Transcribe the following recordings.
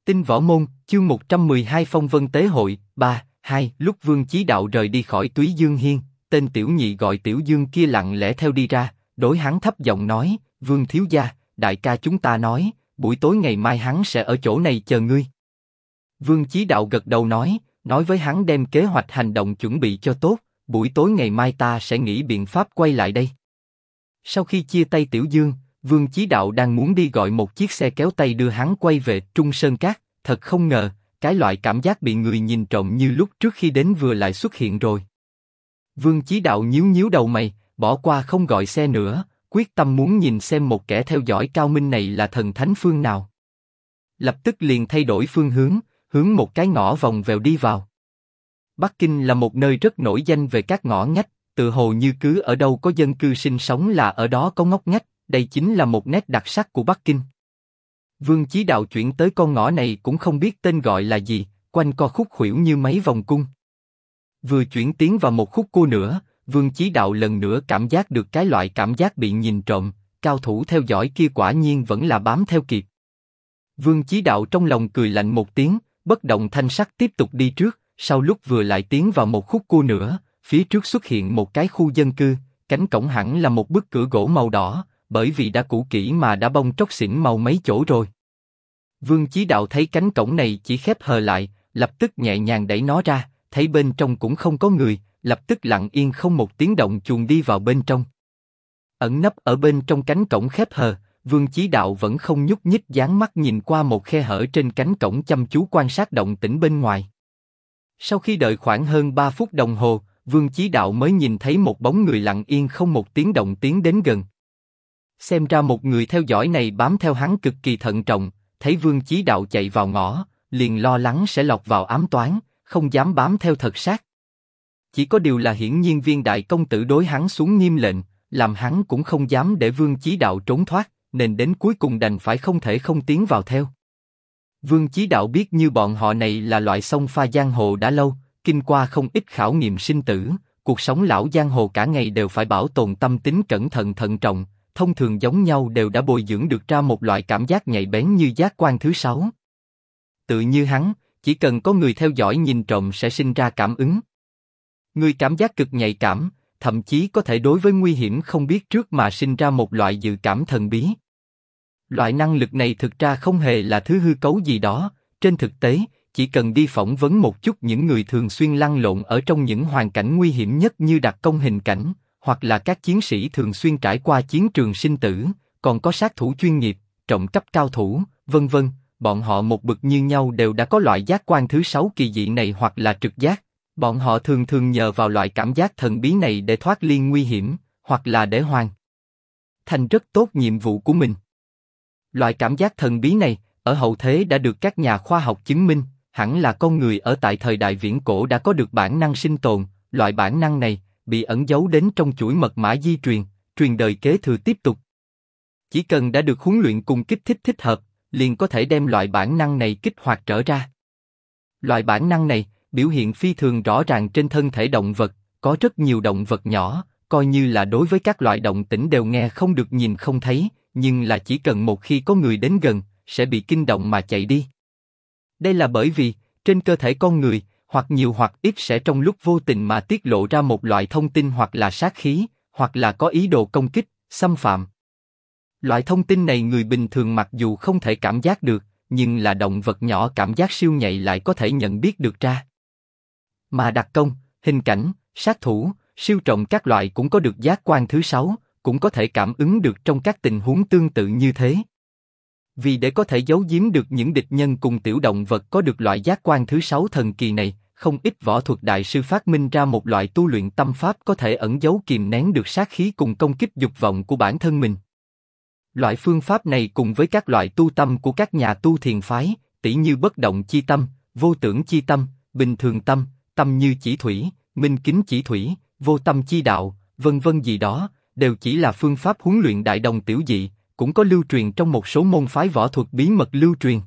Tinh Võ Môn, chương 112 Phong Vân Tế Hội, 3.2. Lúc Vương Chí Đạo rời đi khỏi Túy Dương Hiên, tên tiểu nhị gọi Tiểu Dương kia lặng lẽ theo đi ra, đối hắn thấp giọng nói, Vương thiếu gia, đại ca chúng ta nói, buổi tối ngày mai hắn sẽ ở chỗ này chờ ngươi. Vương Chí Đạo gật đầu nói với hắn đem kế hoạch hành động chuẩn bị cho tốt, buổi tối ngày mai ta sẽ nghĩ biện pháp quay lại đây. Sau khi chia tay Tiểu Dương, Vương Chí Đạo đang muốn đi gọi một chiếc xe kéo tay đưa hắn quay về Trung Sơn Cát, thật không ngờ, cái loại cảm giác bị người nhìn trộm như lúc trước khi đến vừa lại xuất hiện rồi. Vương Chí Đạo nhíu đầu mày, bỏ qua không gọi xe nữa, quyết tâm muốn nhìn xem một kẻ theo dõi cao minh này là thần thánh phương nào. Lập tức liền thay đổi phương hướng, hướng một cái ngõ vòng vèo đi vào. Bắc Kinh là một nơi rất nổi danh về các ngõ ngách, tự hồ như cứ ở đâu có dân cư sinh sống là ở đó có ngóc ngách, đây chính là một nét đặc sắc của Bắc Kinh. Vương Chí Đạo chuyển tới con ngõ này cũng không biết tên gọi là gì, quanh co khúc khuỷu như mấy vòng cung. Vừa chuyển tiến vào một khúc cua nữa, Vương Chí Đạo lần nữa cảm giác được cái loại cảm giác bị nhìn trộm, cao thủ theo dõi kia quả nhiên vẫn là bám theo kịp. Vương Chí Đạo trong lòng cười lạnh một tiếng, bất động thanh sắc tiếp tục đi trước, sau lúc vừa lại tiến vào một khúc cua nữa, phía trước xuất hiện một cái khu dân cư, cánh cổng hẳn là một bức cửa gỗ màu đỏ, bởi vì đã cũ kỹ mà đã bong tróc xỉn màu mấy chỗ rồi. Vương Chí Đạo thấy cánh cổng này chỉ khép hờ lại, lập tức nhẹ nhàng đẩy nó ra, thấy bên trong cũng không có người, lập tức lặng yên không một tiếng động chuồn đi vào bên trong. Ẩn nấp ở bên trong cánh cổng khép hờ, Vương Chí Đạo vẫn không nhúc nhích, dán mắt nhìn qua một khe hở trên cánh cổng chăm chú quan sát động tĩnh bên ngoài. Sau khi đợi khoảng hơn 3 phút đồng hồ, Vương Chí Đạo mới nhìn thấy một bóng người lặng yên không một tiếng động tiến đến gần. Xem ra một người theo dõi này bám theo hắn cực kỳ thận trọng, thấy Vương Chí Đạo chạy vào ngõ, liền lo lắng sẽ lọt vào ám toán, không dám bám theo thật sát. Chỉ có điều là hiển nhiên viên đại công tử đối hắn xuống nghiêm lệnh, làm hắn cũng không dám để Vương Chí Đạo trốn thoát, nên đến cuối cùng đành phải không thể không tiến vào theo. Vương Chí Đạo biết như bọn họ này là loại sông pha giang hồ đã lâu, kinh qua không ít khảo nghiệm sinh tử, cuộc sống lão giang hồ cả ngày đều phải bảo tồn tâm tính cẩn thận thận trọng, thông thường giống nhau đều đã bồi dưỡng được ra một loại cảm giác nhạy bén như giác quan thứ 6. Tự như hắn, chỉ cần có người theo dõi nhìn trộm sẽ sinh ra cảm ứng. Người cảm giác cực nhạy cảm, thậm chí có thể đối với nguy hiểm không biết trước mà sinh ra một loại dự cảm thần bí. Loại năng lực này thực ra không hề là thứ hư cấu gì đó, trên thực tế, chỉ cần đi phỏng vấn một chút những người thường xuyên lăn lộn ở trong những hoàn cảnh nguy hiểm nhất như đặc công hình cảnh, hoặc là các chiến sĩ thường xuyên trải qua chiến trường sinh tử, còn có sát thủ chuyên nghiệp, trộm cắp cao thủ, vân vân, bọn họ một bậc như nhau đều đã có loại giác quan thứ 6 kỳ dị này hoặc là trực giác. Bọn họ thường nhờ vào loại cảm giác thần bí này để thoát ly nguy hiểm, hoặc là để hoàn thành rất tốt nhiệm vụ của mình. Loại cảm giác thần bí này, ở hậu thế đã được các nhà khoa học chứng minh, hẳn là con người ở tại thời đại viễn cổ đã có được bản năng sinh tồn. Loại bản năng này bị ẩn giấu đến trong chuỗi mật mã di truyền, truyền đời kế thừa tiếp tục. Chỉ cần đã được huấn luyện cùng kích thích thích hợp, liền có thể đem loại bản năng này kích hoạt trở ra. Loại bản năng này biểu hiện phi thường rõ ràng trên thân thể động vật, có rất nhiều động vật nhỏ, coi như là đối với các loại động tĩnh đều nghe không được nhìn không thấy, nhưng là chỉ cần một khi có người đến gần, sẽ bị kinh động mà chạy đi. Đây là bởi vì, trên cơ thể con người, hoặc nhiều hoặc ít sẽ trong lúc vô tình mà tiết lộ ra một loại thông tin hoặc là sát khí, hoặc là có ý đồ công kích, xâm phạm. Loại thông tin này người bình thường mặc dù không thể cảm giác được, nhưng là động vật nhỏ cảm giác siêu nhạy lại có thể nhận biết được ra. Mà đặc công, hình cảnh, sát thủ, siêu trộm các loại cũng có được giác quan thứ 6, cũng có thể cảm ứng được trong các tình huống tương tự như thế. Vì để có thể giấu giếm được những địch nhân cùng tiểu động vật có được loại giác quan thứ 6 thần kỳ này, không ít võ thuật đại sư phát minh ra một loại tu luyện tâm pháp có thể ẩn giấu kìm nén được sát khí cùng công kích dục vọng của bản thân mình. Loại phương pháp này cùng với các loại tu tâm của các nhà tu thiền phái, tỉ như bất động chi tâm, vô tưởng chi tâm, bình thường tâm, tâm như chỉ thủy, minh kính chỉ thủy, vô tâm chi đạo, vân vân gì đó, đều chỉ là phương pháp huấn luyện đại đồng tiểu dị, cũng có lưu truyền trong một số môn phái võ thuật bí mật lưu truyền.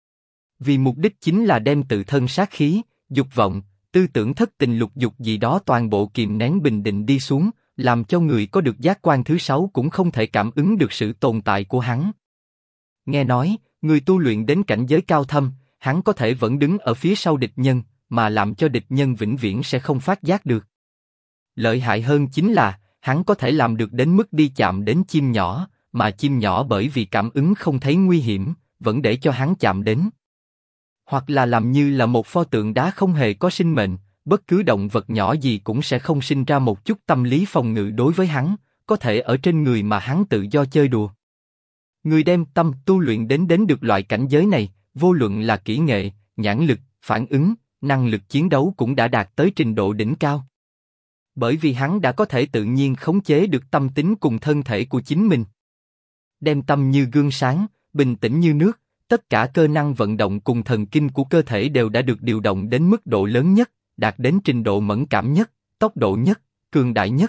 Vì mục đích chính là đem tự thân sát khí, dục vọng, tư tưởng thất tình lục dục gì đó toàn bộ kìm nén bình định đi xuống, làm cho người có được giác quan thứ 6 cũng không thể cảm ứng được sự tồn tại của hắn. Nghe nói, người tu luyện đến cảnh giới cao thâm, hắn có thể vẫn đứng ở phía sau địch nhân, mà làm cho địch nhân vĩnh viễn sẽ không phát giác được. Lợi hại hơn chính là, hắn có thể làm được đến mức đi chạm đến chim nhỏ, mà chim nhỏ bởi vì cảm ứng không thấy nguy hiểm, vẫn để cho hắn chạm đến. Hoặc là làm như là một pho tượng đá không hề có sinh mệnh, bất cứ động vật nhỏ gì cũng sẽ không sinh ra một chút tâm lý phòng ngự đối với hắn, có thể ở trên người mà hắn tự do chơi đùa. Người đem tâm tu luyện đến được loại cảnh giới này, vô luận là kỹ nghệ, nhãn lực, phản ứng, năng lực chiến đấu cũng đã đạt tới trình độ đỉnh cao. Bởi vì hắn đã có thể tự nhiên khống chế được tâm tính cùng thân thể của chính mình. Đem tâm như gương sáng, bình tĩnh như nước, tất cả cơ năng vận động cùng thần kinh của cơ thể đều đã được điều động đến mức độ lớn nhất, đạt đến trình độ mẫn cảm nhất, tốc độ nhất, cường đại nhất.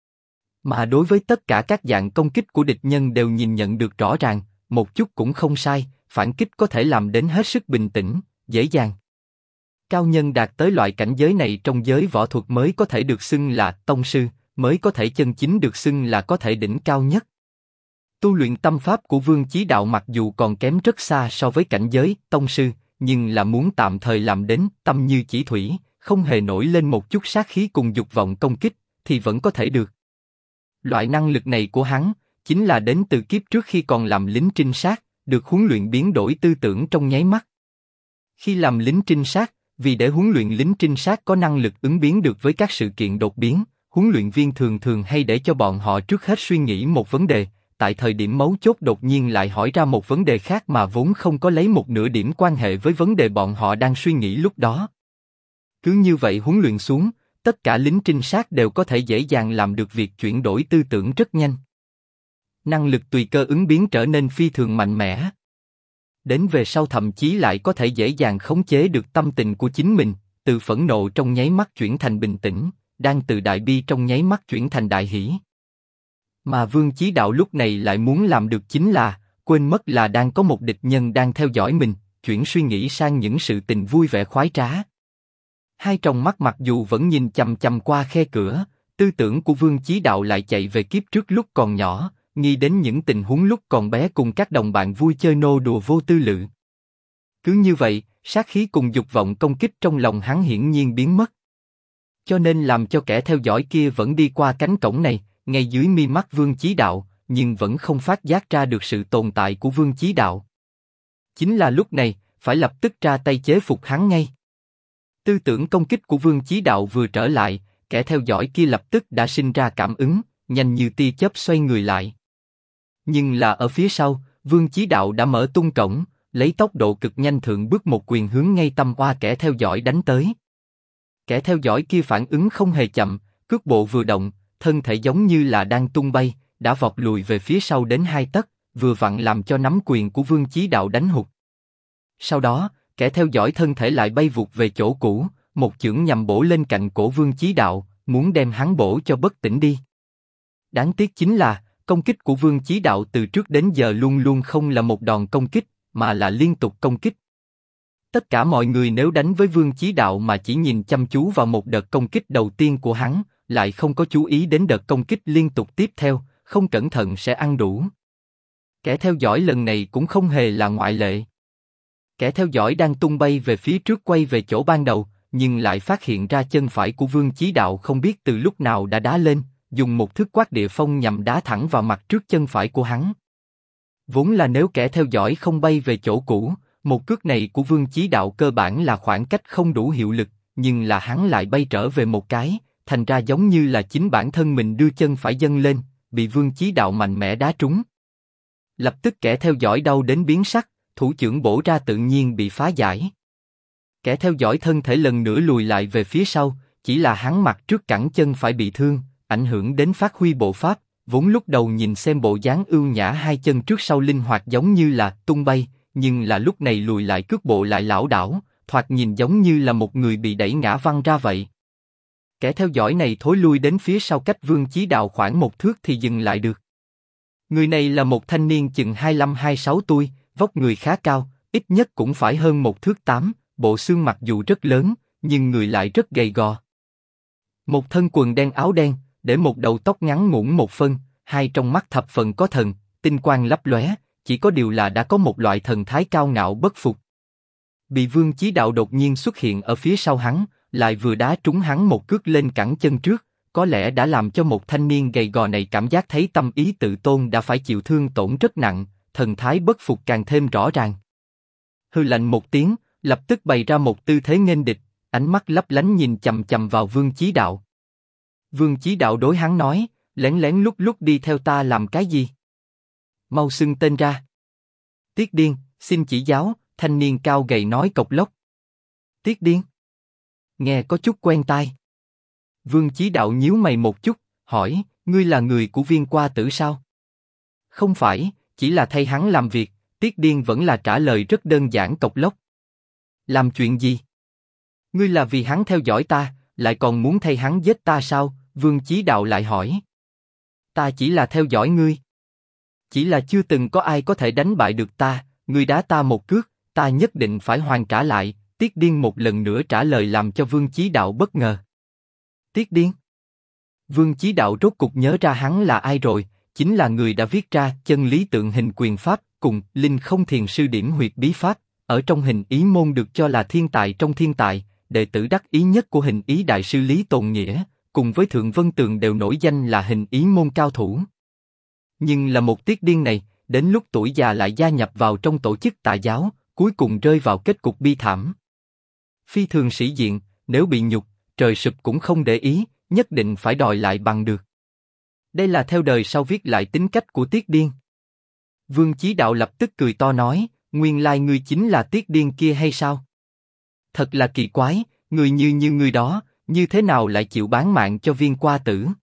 Mà đối với tất cả các dạng công kích của địch nhân đều nhìn nhận được rõ ràng, một chút cũng không sai, phản kích có thể làm đến hết sức bình tĩnh, dễ dàng. Cao nhân đạt tới loại cảnh giới này trong giới võ thuật mới có thể được xưng là tông sư, mới có thể chân chính được xưng là có thể đỉnh cao nhất. Tu luyện tâm pháp của Vương Chí Đạo mặc dù còn kém rất xa so với cảnh giới tông sư, nhưng là muốn tạm thời làm đến tâm như chỉ thủy, không hề nổi lên một chút sát khí cùng dục vọng công kích, thì vẫn có thể được. Loại năng lực này của hắn, chính là đến từ kiếp trước khi còn làm lính trinh sát, được huấn luyện biến đổi tư tưởng trong nháy mắt. Khi làm lính trinh sát, vì để huấn luyện lính trinh sát có năng lực ứng biến được với các sự kiện đột biến, huấn luyện viên thường hay để cho bọn họ trước hết suy nghĩ một vấn đề, tại thời điểm mấu chốt đột nhiên lại hỏi ra một vấn đề khác mà vốn không có lấy một nửa điểm quan hệ với vấn đề bọn họ đang suy nghĩ lúc đó. Cứ như vậy huấn luyện xuống, tất cả lính trinh sát đều có thể dễ dàng làm được việc chuyển đổi tư tưởng rất nhanh. Năng lực tùy cơ ứng biến trở nên phi thường mạnh mẽ. Đến về sau thậm chí lại có thể dễ dàng khống chế được tâm tình của chính mình, từ phẫn nộ trong nháy mắt chuyển thành bình tĩnh, đang từ đại bi trong nháy mắt chuyển thành đại hỷ. Mà Vương Chí Đạo lúc này lại muốn làm được chính là, quên mất là đang có một địch nhân đang theo dõi mình, chuyển suy nghĩ sang những sự tình vui vẻ khoái trá. Hai tròng mắt mặc dù vẫn nhìn chằm chằm qua khe cửa, tư tưởng của Vương Chí Đạo lại chạy về kiếp trước lúc còn nhỏ, nghĩ đến những tình huống lúc còn bé cùng các đồng bạn vui chơi nô đùa vô tư lự. Cứ như vậy, sát khí cùng dục vọng công kích trong lòng hắn hiển nhiên biến mất. Cho nên làm cho kẻ theo dõi kia vẫn đi qua cánh cổng này, ngay dưới mi mắt Vương Chí Đạo, nhưng vẫn không phát giác ra được sự tồn tại của Vương Chí Đạo. Chính là lúc này, phải lập tức ra tay chế phục hắn ngay. Tư tưởng công kích của Vương Chí Đạo vừa trở lại, kẻ theo dõi kia lập tức đã sinh ra cảm ứng, nhanh như tia chớp xoay người lại. Nhưng là ở phía sau, Vương Chí Đạo đã mở tung cổng, lấy tốc độ cực nhanh thượng bước một quyền hướng ngay tâm oa kẻ theo dõi đánh tới. Kẻ theo dõi kia phản ứng không hề chậm, cước bộ vừa động, thân thể giống như là đang tung bay, đã vọt lùi về phía sau đến 2 tấc, vừa vặn làm cho nắm quyền của Vương Chí Đạo đánh hụt. Sau đó, kẻ theo dõi thân thể lại bay vụt về chỗ cũ, một chưởng nhằm bổ lên cạnh cổ Vương Chí Đạo, muốn đem hắn bổ cho bất tỉnh đi. Đáng tiếc chính là, công kích của Vương Chí Đạo từ trước đến giờ luôn luôn không là một đòn công kích, mà là liên tục công kích. Tất cả mọi người nếu đánh với Vương Chí Đạo mà chỉ nhìn chăm chú vào một đợt công kích đầu tiên của hắn, lại không có chú ý đến đợt công kích liên tục tiếp theo, không cẩn thận sẽ ăn đủ. Kẻ theo dõi lần này cũng không hề là ngoại lệ. Kẻ theo dõi đang tung bay về phía trước quay về chỗ ban đầu, nhưng lại phát hiện ra chân phải của Vương Chí Đạo không biết từ lúc nào đã đá lên, dùng một thước quát địa phong nhằm đá thẳng vào mặt trước chân phải của hắn. Vốn là nếu kẻ theo dõi không bay về chỗ cũ, một cước này của Vương Chí Đạo cơ bản là khoảng cách không đủ hiệu lực, nhưng là hắn lại bay trở về một cái, thành ra giống như là chính bản thân mình đưa chân phải dâng lên, bị Vương Chí Đạo mạnh mẽ đá trúng. Lập tức kẻ theo dõi đau đến biến sắc, thủ chưởng bổ ra tự nhiên bị phá giải. Kẻ theo dõi thân thể lần nữa lùi lại về phía sau, chỉ là hắn mặt trước cẳng chân phải bị thương, ảnh hưởng đến phát huy bộ pháp, vốn lúc đầu nhìn xem bộ dáng ưu nhã hai chân trước sau linh hoạt giống như là tung bay, nhưng là lúc này lùi lại cước bộ lại lảo đảo, thoạt nhìn giống như là một người bị đẩy ngã văng ra vậy. Kẻ theo dõi này thối lui đến phía sau cách Vương Chí Đạo khoảng 1 thước thì dừng lại được. Người này là một thanh niên chừng 25-26 tuổi, vóc người khá cao, ít nhất cũng phải hơn 1 thước 8, bộ xương mặc dù rất lớn, nhưng người lại rất gầy gò. Một thân quần đen áo đen, để một đầu tóc ngắn ngủn một phân, hai trong mắt thập phần có thần, tinh quang lấp lóe, chỉ có điều là đã có một loại thần thái cao ngạo bất phục. Bị Vương Chí Đạo đột nhiên xuất hiện ở phía sau hắn, lại vừa đá trúng hắn một cước lên cẳng chân trước, có lẽ đã làm cho một thanh niên gầy gò này cảm giác thấy tâm ý tự tôn đã phải chịu thương tổn rất nặng, thần thái bất phục càng thêm rõ ràng. Hừ lạnh một tiếng, lập tức bày ra một tư thế nghênh địch, ánh mắt lấp lánh nhìn chằm chằm vào Vương Chí Đạo. Vương Chí Đạo đối hắn nói, lén lén lút lút đi theo ta làm cái gì? Mau xưng tên ra. Tiết Điên, xin chỉ giáo, thanh niên cao gầy nói cộc lốc. Tiết Điên? Nghe có chút quen tai. Vương Chí Đạo nhíu mày một chút, hỏi, ngươi là người của Viên Qua Tử sao? Không phải, chỉ là thay hắn làm việc. Tiết Điên vẫn là trả lời rất đơn giản cộc lốc. Làm chuyện gì? Ngươi là vì hắn theo dõi ta, lại còn muốn thay hắn giết ta sao? Vương Chí Đạo lại hỏi. Ta chỉ là theo dõi ngươi. Chỉ là chưa từng có ai có thể đánh bại được ta, ngươi đá ta một cước, ta nhất định phải hoàn trả lại. Tiết Điên một lần nữa trả lời làm cho Vương Chí Đạo bất ngờ. Tiết Điên? Vương Chí Đạo rốt cục nhớ ra hắn là ai rồi, chính là người đã viết ra chân lý tượng hình quyền pháp cùng linh không thiền sư điểm huyệt bí pháp, ở trong hình ý môn được cho là thiên tài trong thiên tài, đệ tử đắc ý nhất của hình ý đại sư Lý Tồn Nghĩa, cùng với Thượng Vân Tường đều nổi danh là hình ý môn cao thủ. Nhưng là một Tiết Điên này, đến lúc tuổi già lại gia nhập vào trong tổ chức tà giáo, cuối cùng rơi vào kết cục bi thảm. Phi thường sĩ diện, nếu bị nhục, trời sụp cũng không để ý, nhất định phải đòi lại bằng được. Đây là theo đời sau viết lại tính cách của Tiết Điên. Vương Chí Đạo lập tức cười to nói, nguyên lai ngươi chính là Tiết Điên kia hay sao? Thật là kỳ quái, người như ngươi đó, như thế nào lại chịu bán mạng cho Viên Qua Tử?